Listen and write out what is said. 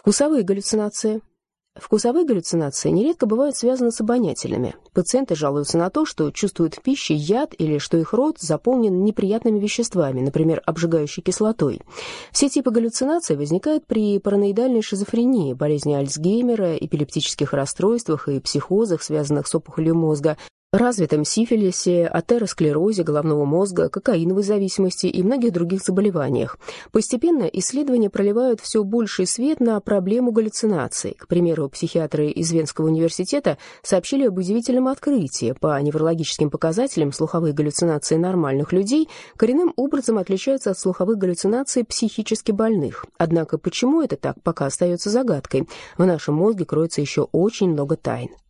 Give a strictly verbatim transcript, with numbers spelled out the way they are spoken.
Вкусовые галлюцинации. Вкусовые галлюцинации нередко бывают связаны с обонятельными. Пациенты жалуются на то, что чувствуют в пище яд или что их рот заполнен неприятными веществами, например, обжигающей кислотой. Все типы галлюцинаций возникают при параноидальной шизофрении, болезни Альцгеймера, эпилептических расстройствах и психозах, связанных с опухолью мозга, развитом сифилисе, атеросклерозе головного мозга, кокаиновой зависимости и многих других заболеваниях. Постепенно исследования проливают все больший свет на проблему галлюцинаций. К примеру, психиатры из Венского университета сообщили об удивительном открытии. По неврологическим показателям слуховые галлюцинации нормальных людей коренным образом отличаются от слуховых галлюцинаций психически больных. Однако почему это так, пока остается загадкой. В нашем мозге кроется еще очень много тайн.